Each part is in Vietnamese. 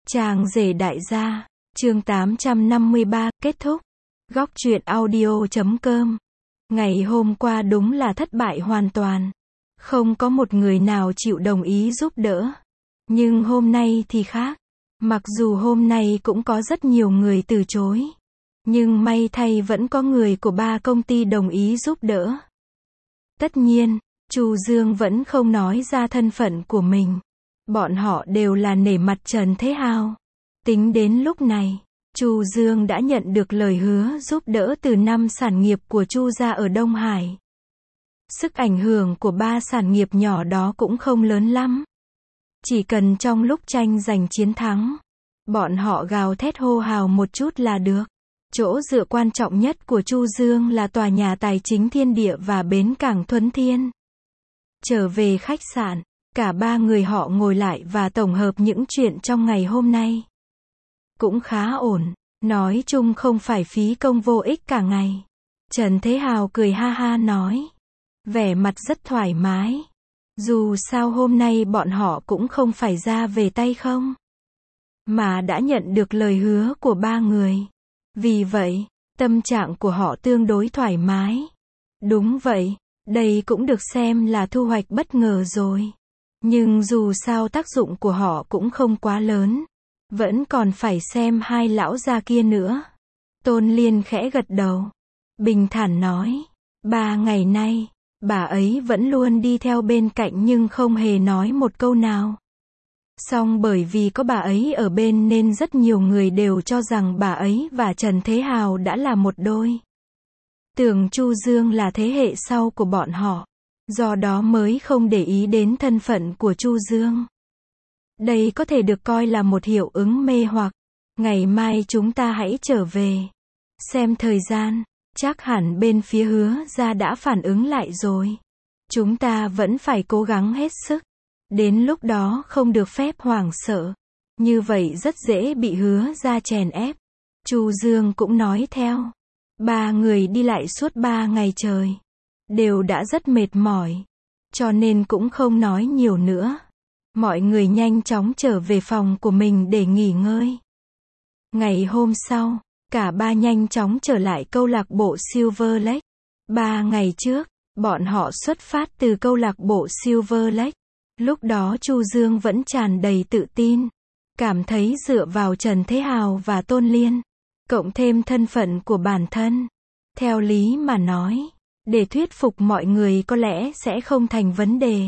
Chàng rể đại gia, chương 853, kết thúc. Góc truyện audio.com. Ngày hôm qua đúng là thất bại hoàn toàn. Không có một người nào chịu đồng ý giúp đỡ. Nhưng hôm nay thì khác. Mặc dù hôm nay cũng có rất nhiều người từ chối. Nhưng may thay vẫn có người của 3 công ty đồng ý giúp đỡ. Tất nhiên, Chu Dương vẫn không nói ra thân phận của mình. Bọn họ đều là nể mặt Trần Thế Hào. Tính đến lúc này, Chu Dương đã nhận được lời hứa giúp đỡ từ 5 sản nghiệp của Chu gia ở Đông Hải. Sức ảnh hưởng của 3 sản nghiệp nhỏ đó cũng không lớn lắm. Chỉ cần trong lúc tranh giành chiến thắng, bọn họ gào thét hô hào một chút là được. Chỗ dựa quan trọng nhất của Chu Dương là tòa nhà tài chính Thiên Địa và bến cảng Thuấn Thiên. Trở về khách sạn, cả 3 người họ ngồi lại và tổng hợp những chuyện trong ngày hôm nay. Cũng khá ổn, nói chung không phải phí công vô ích cả ngày. Trần Thế Hào cười ha ha nói, vẻ mặt rất thoải mái. Dù sao hôm nay bọn họ cũng không phải ra về tay không, mà đã nhận được lời hứa của 3 người. Vì vậy, tâm trạng của họ tương đối thoải mái. Đúng vậy, đây cũng được xem là thu hoạch bất ngờ rồi. Nhưng dù sao tác dụng của họ cũng không quá lớn. Vẫn còn phải xem 2 lão già kia nữa. Tôn Liên khẽ gật đầu. Bình thản nói, 3 ngày nay, bà ấy vẫn luôn đi theo bên cạnh nhưng không hề nói một câu nào. Song bởi vì có bà ấy ở bên nên rất nhiều người đều cho rằng bà ấy và Trần Thế Hào đã là một đôi. Tưởng Chu Dương là thế hệ sau của bọn họ. Do đó mới không để ý đến thân phận của Chu Dương. Đây có thể được coi là một hiệu ứng mê hoặc. Ngày mai chúng ta hãy trở về. Xem thời gian, chắc hẳn bên phía Hứa gia đã phản ứng lại rồi. Chúng ta vẫn phải cố gắng hết sức. Đến lúc đó không được phép hoảng sợ. Như vậy rất dễ bị Hứa gia chèn ép. Chu Dương cũng nói theo. 3 người đi lại suốt 3 ngày trời. Đều đã rất mệt mỏi. Cho nên cũng không nói nhiều nữa. Mọi người nhanh chóng trở về phòng của mình để nghỉ ngơi. Ngày hôm sau, cả 3 nhanh chóng trở lại câu lạc bộ Silver Lake. 3 ngày trước, bọn họ xuất phát từ câu lạc bộ Silver Lake. Lúc đó Chu Dương vẫn tràn đầy tự tin. Cảm thấy dựa vào Trần Thế Hào và Tôn Liên, cộng thêm thân phận của bản thân. Theo lý mà nói, để thuyết phục mọi người có lẽ sẽ không thành vấn đề.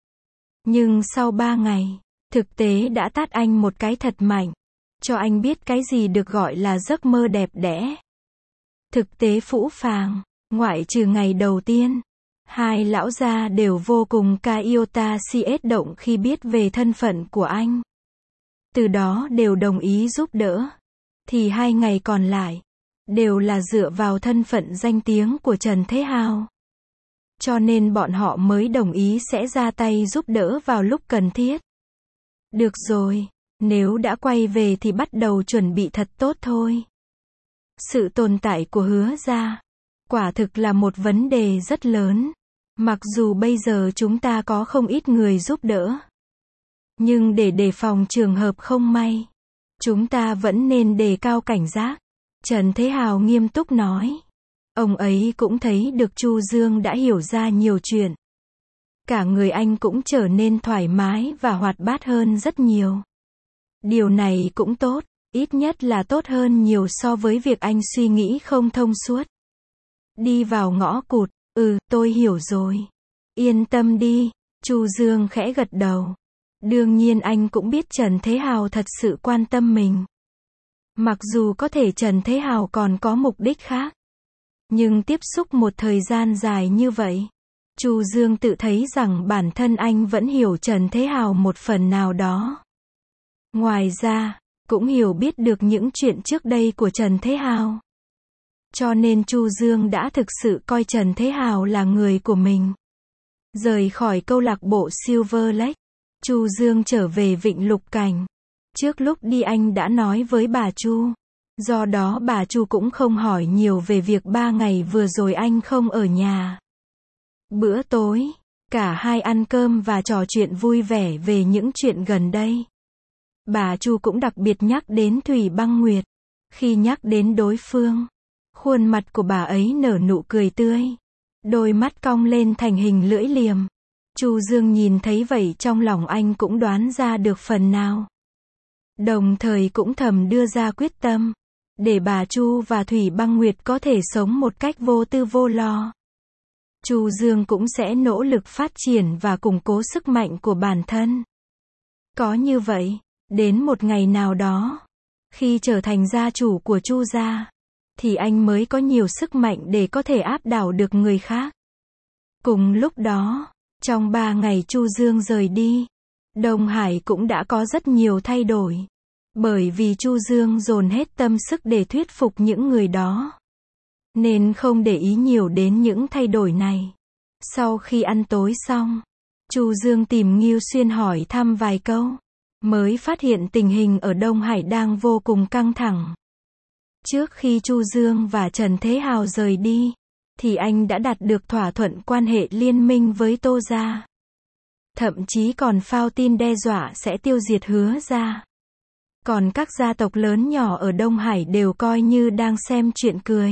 Nhưng sau 3 ngày, thực tế đã tát anh một cái thật mạnh. Cho anh biết cái gì được gọi là giấc mơ đẹp đẽ. Thực tế phũ phàng, ngoại trừ ngày đầu tiên. 2 lão gia đều vô cùng iota cs động khi biết về thân phận của anh. Từ đó đều đồng ý giúp đỡ. Thì 2 ngày còn lại, đều là dựa vào thân phận danh tiếng của Trần Thế Hào. Cho nên bọn họ mới đồng ý sẽ ra tay giúp đỡ vào lúc cần thiết. Được rồi, nếu đã quay về thì bắt đầu chuẩn bị thật tốt thôi. Sự tồn tại của Hứa gia, quả thực là một vấn đề rất lớn. Mặc dù bây giờ chúng ta có không ít người giúp đỡ. Nhưng để đề phòng trường hợp không may, chúng ta vẫn nên đề cao cảnh giác. Trần Thế Hào nghiêm túc nói. Ông ấy cũng thấy được Chu Dương đã hiểu ra nhiều chuyện. Cả người anh cũng trở nên thoải mái và hoạt bát hơn rất nhiều. Điều này cũng tốt, ít nhất là tốt hơn nhiều so với việc anh suy nghĩ không thông suốt. Đi vào ngõ cụt, tôi hiểu rồi. Yên tâm đi, Chu Dương khẽ gật đầu. Đương nhiên anh cũng biết Trần Thế Hào thật sự quan tâm mình. Mặc dù có thể Trần Thế Hào còn có mục đích khác. Nhưng tiếp xúc một thời gian dài như vậy, Chu Dương tự thấy rằng bản thân anh vẫn hiểu Trần Thế Hào một phần nào đó. Ngoài ra, cũng hiểu biết được những chuyện trước đây của Trần Thế Hào. Cho nên Chu Dương đã thực sự coi Trần Thế Hào là người của mình. Rời khỏi câu lạc bộ Silver Lake, Chu Dương trở về Vịnh Lục Cảnh. Trước lúc đi anh đã nói với bà Chu. Do đó bà Chu cũng không hỏi nhiều về việc 3 ngày vừa rồi anh không ở nhà. Bữa tối, cả hai ăn cơm và trò chuyện vui vẻ về những chuyện gần đây. Bà Chu cũng đặc biệt nhắc đến Thủy Băng Nguyệt. Khi nhắc đến đối phương, khuôn mặt của bà ấy nở nụ cười tươi, đôi mắt cong lên thành hình lưỡi liềm. Chu Dương nhìn thấy vậy trong lòng anh cũng đoán ra được phần nào. Đồng thời cũng thầm đưa ra quyết tâm, để bà Chu và Thủy Băng Nguyệt có thể sống một cách vô tư vô lo. Chu Dương cũng sẽ nỗ lực phát triển và củng cố sức mạnh của bản thân. Có như vậy, đến một ngày nào đó, khi trở thành gia chủ của Chu gia, thì anh mới có nhiều sức mạnh để có thể áp đảo được người khác. Cùng lúc đó, trong 3 ngày Chu Dương rời đi, Đông Hải cũng đã có rất nhiều thay đổi. Bởi vì Chu Dương dồn hết tâm sức để thuyết phục những người đó, nên không để ý nhiều đến những thay đổi này. Sau khi ăn tối xong, Chu Dương tìm Ngưu Xuyên hỏi thăm vài câu, mới phát hiện tình hình ở Đông Hải đang vô cùng căng thẳng. Trước khi Chu Dương và Trần Thế Hào rời đi, thì anh đã đạt được thỏa thuận quan hệ liên minh với Tô gia. Thậm chí còn phao tin đe dọa sẽ tiêu diệt Hứa gia. Còn các gia tộc lớn nhỏ ở Đông Hải đều coi như đang xem chuyện cười.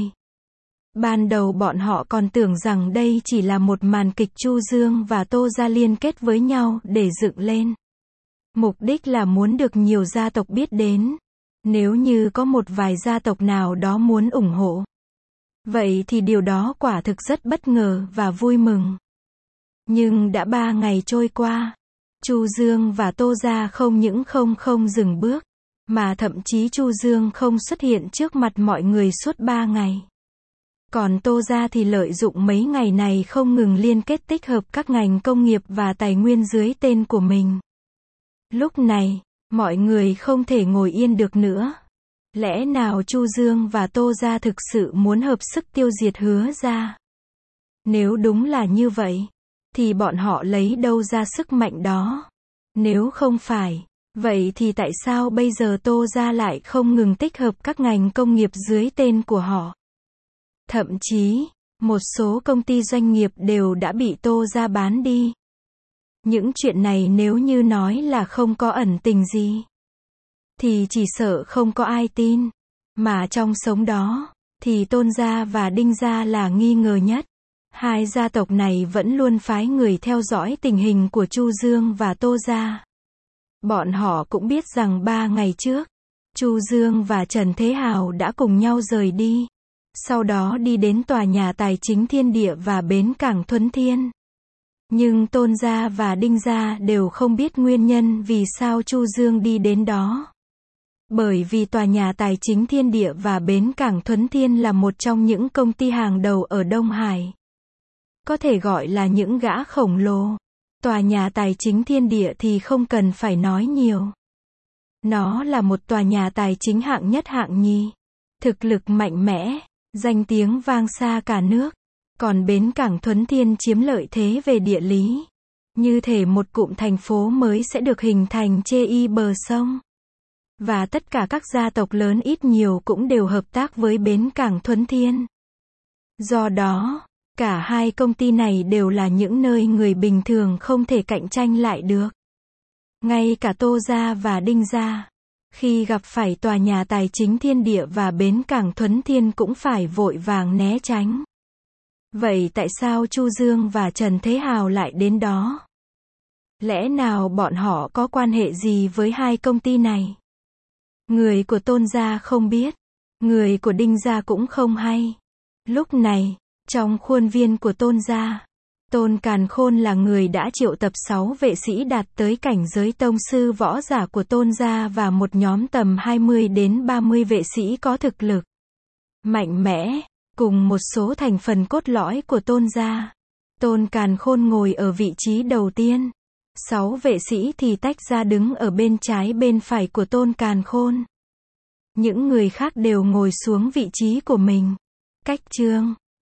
Ban đầu bọn họ còn tưởng rằng đây chỉ là một màn kịch Chu Dương và Tô gia liên kết với nhau để dựng lên. Mục đích là muốn được nhiều gia tộc biết đến. Nếu như có một vài gia tộc nào đó muốn ủng hộ, vậy thì điều đó quả thực rất bất ngờ và vui mừng. Nhưng đã 3 ngày trôi qua, Chu Dương và Tô gia không những không dừng bước, mà thậm chí Chu Dương không xuất hiện trước mặt mọi người suốt 3 ngày. Còn Tô gia thì lợi dụng mấy ngày này không ngừng liên kết tích hợp các ngành công nghiệp và tài nguyên dưới tên của mình. Lúc này, mọi người không thể ngồi yên được nữa. Lẽ nào Chu Dương và Tô gia thực sự muốn hợp sức tiêu diệt Hứa gia? Nếu đúng là như vậy, thì bọn họ lấy đâu ra sức mạnh đó? Nếu không phải, vậy thì tại sao bây giờ Tô gia lại không ngừng tích hợp các ngành công nghiệp dưới tên của họ? Thậm chí, một số công ty doanh nghiệp đều đã bị Tô gia bán đi. Những chuyện này nếu như nói là không có ẩn tình gì, thì chỉ sợ không có ai tin. Mà trong sống đó, thì Tôn gia và Đinh gia là nghi ngờ nhất. Hai gia tộc này vẫn luôn phái người theo dõi tình hình của Chu Dương và Tô gia. Bọn họ cũng biết rằng 3 ngày trước, Chu Dương và Trần Thế Hào đã cùng nhau rời đi. Sau đó đi đến tòa nhà tài chính Thiên Địa và bến cảng Thuấn Thiên. Nhưng Tôn gia và Đinh gia đều không biết nguyên nhân vì sao Chu Dương đi đến đó. Bởi vì tòa nhà tài chính Thiên Địa và bến cảng Thuấn Thiên là một trong những công ty hàng đầu ở Đông Hải. Có thể gọi là những gã khổng lồ. Tòa nhà tài chính Thiên Địa thì không cần phải nói nhiều. Nó là một tòa nhà tài chính hạng nhất hạng nhì. Thực lực mạnh mẽ, danh tiếng vang xa cả nước. Còn bến cảng Thuấn Thiên chiếm lợi thế về địa lý. Như thể một cụm thành phố mới sẽ được hình thành trên bờ sông. Và tất cả các gia tộc lớn ít nhiều cũng đều hợp tác với bến cảng Thuấn Thiên. Do đó, cả hai công ty này đều là những nơi người bình thường không thể cạnh tranh lại được. Ngay cả Tô gia và Đinh gia, khi gặp phải tòa nhà tài chính Thiên Địa và bến cảng Thuấn Thiên cũng phải vội vàng né tránh. Vậy tại sao Chu Dương và Trần Thế Hào lại đến đó? Lẽ nào bọn họ có quan hệ gì với hai công ty này? Người của Tôn gia không biết, người của Đinh gia cũng không hay. Lúc này, trong khuôn viên của Tôn gia, Tôn Càn Khôn là người đã triệu tập 6 vệ sĩ đạt tới cảnh giới tông sư võ giả của Tôn gia và một nhóm tầm 20 đến 30 vệ sĩ có thực lực mạnh mẽ, cùng một số thành phần cốt lõi của Tôn gia. Tôn Càn Khôn ngồi ở vị trí đầu tiên. 6 vệ sĩ thì tách ra đứng ở bên trái bên phải của Tôn Càn Khôn. Những người khác đều ngồi xuống vị trí của mình. Cách chương